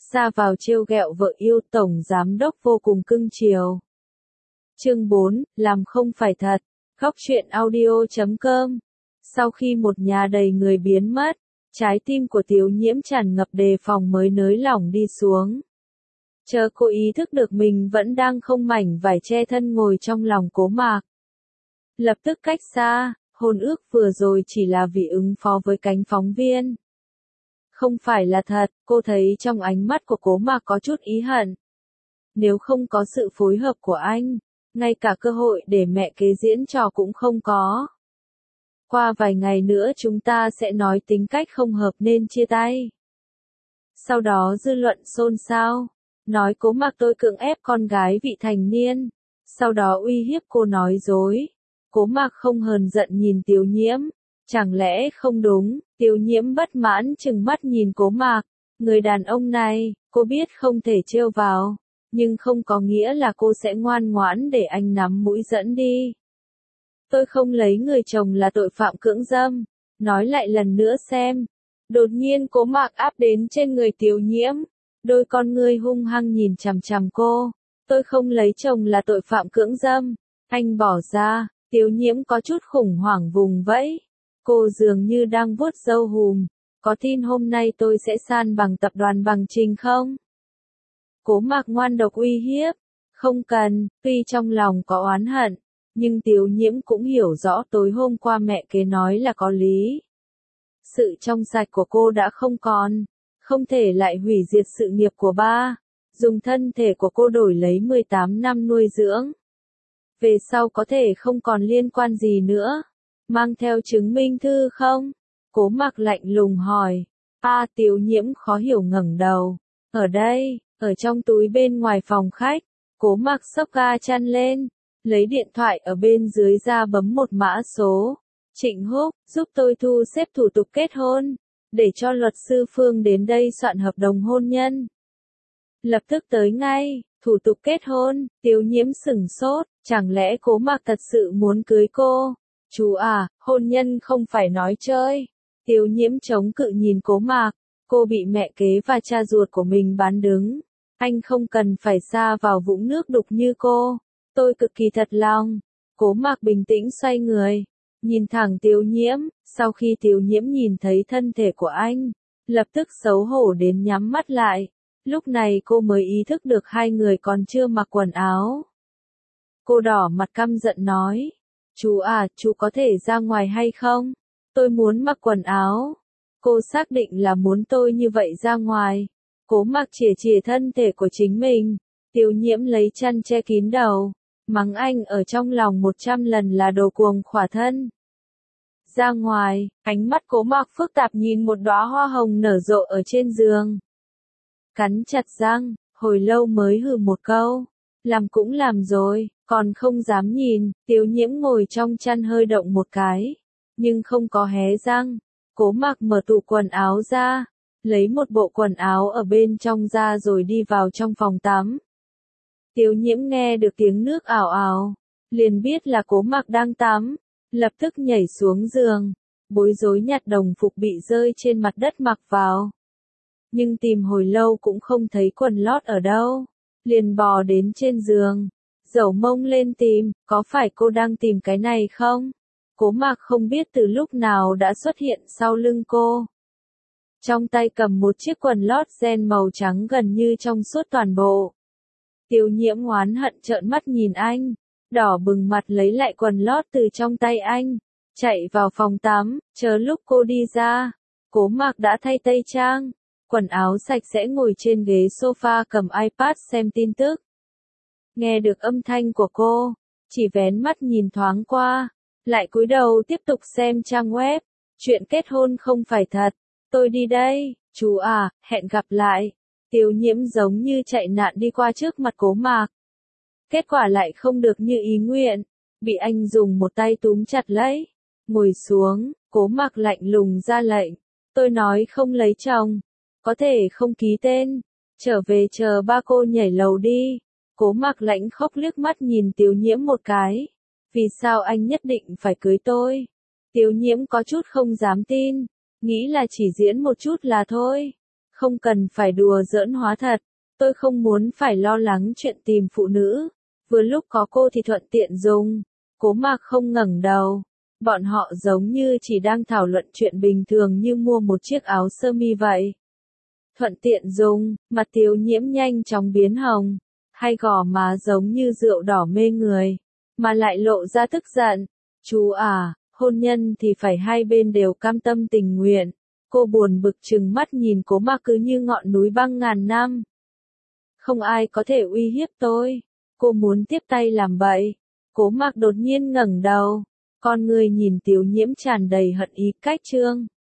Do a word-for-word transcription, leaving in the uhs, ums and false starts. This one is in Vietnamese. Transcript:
Ra vào trêu ghẹo vợ yêu, tổng giám đốc vô cùng cưng chiều. Chương bốn, làm không phải thật. Góc truyện audio chấm com. Sau khi một nhà đầy người biến mất, trái tim của Tiếu Nhiễm tràn ngập đề phòng mới nới lỏng đi xuống. Chờ cô ý thức được mình vẫn đang không mảnh vải che thân ngồi trong lòng Cố Mạc. Lập tức cách xa, hôn ước vừa rồi chỉ là vì ứng phó với cánh phóng viên. Không phải là thật, cô thấy trong ánh mắt của Cố Mạc có chút ý hận. Nếu không có sự phối hợp của anh, ngay cả cơ hội để mẹ kế diễn trò cũng không có. Qua vài ngày nữa chúng ta sẽ nói tính cách không hợp nên chia tay. Sau đó dư luận xôn xao, nói Cố Mạc tôi cưỡng ép con gái vị thành niên, sau đó uy hiếp cô nói dối. Cố Mạc không hờn giận nhìn Tiếu Nhiễm, chẳng lẽ không đúng? Tiếu Nhiễm bất mãn trừng mắt nhìn Cố Mạc, người đàn ông này, cô biết không thể trêu vào, nhưng không có nghĩa là cô sẽ ngoan ngoãn để anh nắm mũi dẫn đi. Tôi không lấy người chồng là tội phạm cưỡng dâm, nói lại lần nữa xem. Đột nhiên Cố Mạc áp đến trên người Tiếu Nhiễm, đôi con ngươi hung hăng nhìn chằm chằm cô. Tôi không lấy chồng là tội phạm cưỡng dâm, anh bỏ ra. Tiếu Nhiễm có chút khủng hoảng vùng vẫy. Cô dường như đang vuốt râu hùm. Có tin hôm nay tôi sẽ san bằng tập đoàn Bằng Trình không? Cố Mạc ngoan độc uy hiếp. Không cần, tuy trong lòng có oán hận, nhưng Tiếu Nhiễm cũng hiểu rõ tối hôm qua mẹ kế nói là có lý. Sự trong sạch của cô đã không còn, không thể lại hủy diệt sự nghiệp của ba, dùng thân thể của cô đổi lấy mười tám năm nuôi dưỡng. Về sau có thể không còn liên quan gì nữa. Mang theo chứng minh thư không? Cố Mạc lạnh lùng hỏi. A Tiếu Nhiễm khó hiểu ngẩng đầu. Ở đây, ở trong túi bên ngoài phòng khách. Cố Mạc xốc ga chăn lên, lấy điện thoại ở bên dưới ra bấm một mã số. Trịnh Húc, giúp tôi thu xếp thủ tục kết hôn, để cho luật sư Phương đến đây soạn hợp đồng hôn nhân. Lập tức tới ngay. Thủ tục kết hôn. Tiếu Nhiễm sửng sốt, chẳng lẽ Cố Mạc thật sự muốn cưới cô? Chú à, hôn nhân không phải nói chơi. Tiếu Nhiễm chống cự nhìn Cố Mạc, cô bị mẹ kế và cha ruột của mình bán đứng. Anh không cần phải sa vào vũng nước đục như cô. Tôi cực kỳ thật lòng. Cố Mạc bình tĩnh xoay người, nhìn thẳng Tiếu Nhiễm. Sau khi Tiếu Nhiễm nhìn thấy thân thể của anh, lập tức xấu hổ đến nhắm mắt lại. Lúc này cô mới ý thức được hai người còn chưa mặc quần áo. Cô đỏ mặt căm giận nói. Chú à, chú có thể ra ngoài hay không? Tôi muốn mặc quần áo. Cô xác định là muốn tôi như vậy ra ngoài. Cố Mạc chìa chìa thân thể của chính mình. Tiếu Nhiễm lấy chăn che kín đầu, mắng anh ở trong lòng một trăm lần là đồ cuồng khỏa thân. Ra ngoài, ánh mắt Cố Mạc phức tạp nhìn một đóa hoa hồng nở rộ ở trên giường. Cắn chặt răng, hồi lâu mới hừ một câu. Làm cũng làm rồi, còn không dám nhìn. Tiếu Nhiễm ngồi trong chăn hơi động một cái, nhưng không có hé răng. Cố Mạc mở tủ quần áo ra, lấy một bộ quần áo ở bên trong ra rồi đi vào trong phòng tắm. Tiếu Nhiễm nghe được tiếng nước ào ào, liền biết là Cố Mạc đang tắm, lập tức nhảy xuống giường, bối rối nhặt đồng phục bị rơi trên mặt đất mặc vào. Nhưng tìm hồi lâu cũng không thấy quần lót ở đâu, liền bò đến trên giường, dẩu mông lên tìm. Có phải cô đang tìm cái này không? Cố Mạc không biết từ lúc nào đã xuất hiện sau lưng cô. Trong tay cầm một chiếc quần lót ren màu trắng gần như trong suốt toàn bộ. Tiếu Nhiễm oán hận trợn mắt nhìn anh, đỏ bừng mặt lấy lại quần lót từ trong tay anh, chạy vào phòng tắm. Chờ lúc cô đi ra, Cố Mạc đã thay tây trang, quần áo sạch sẽ ngồi trên ghế sofa cầm iPad xem tin tức. Nghe được âm thanh của cô, chỉ vén mắt nhìn thoáng qua, lại cúi đầu tiếp tục xem trang web. Chuyện kết hôn không phải thật. Tôi đi đây, chú à, hẹn gặp lại. Tiếu Nhiễm giống như chạy nạn đi qua trước mặt Cố Mạc. Kết quả lại không được như ý nguyện, bị anh dùng một tay túm chặt lấy. Ngồi xuống, Cố Mạc lạnh lùng ra lệnh. Tôi nói không lấy chồng, có thể không ký tên, trở về chờ ba cô nhảy lầu đi. Cố Mạc lãnh khóc liếc mắt nhìn Tiếu Nhiễm một cái. Vì sao anh nhất định phải cưới tôi? Tiếu Nhiễm có chút không dám tin, nghĩ là chỉ diễn một chút là thôi. Không cần phải đùa giỡn hóa thật, tôi không muốn phải lo lắng chuyện tìm phụ nữ. Vừa lúc có cô thì thuận tiện dùng. Cố Mạc không ngẩng đầu. Bọn họ giống như chỉ đang thảo luận chuyện bình thường như mua một chiếc áo sơ mi vậy. Thuận tiện dùng, mặt Tiếu Nhiễm nhanh chóng biến hồng, hai gò má giống như rượu đỏ mê người, mà lại lộ ra tức giận. Chú à, hôn nhân thì phải hai bên đều cam tâm tình nguyện. Cô buồn bực trừng mắt nhìn Cố Mạc cứ như ngọn núi băng ngàn năm. Không ai có thể uy hiếp tôi. Cô muốn tiếp tay làm bậy. Cố Mạc đột nhiên ngẩng đầu. Con người nhìn Tiếu Nhiễm tràn đầy hận ý cách trương.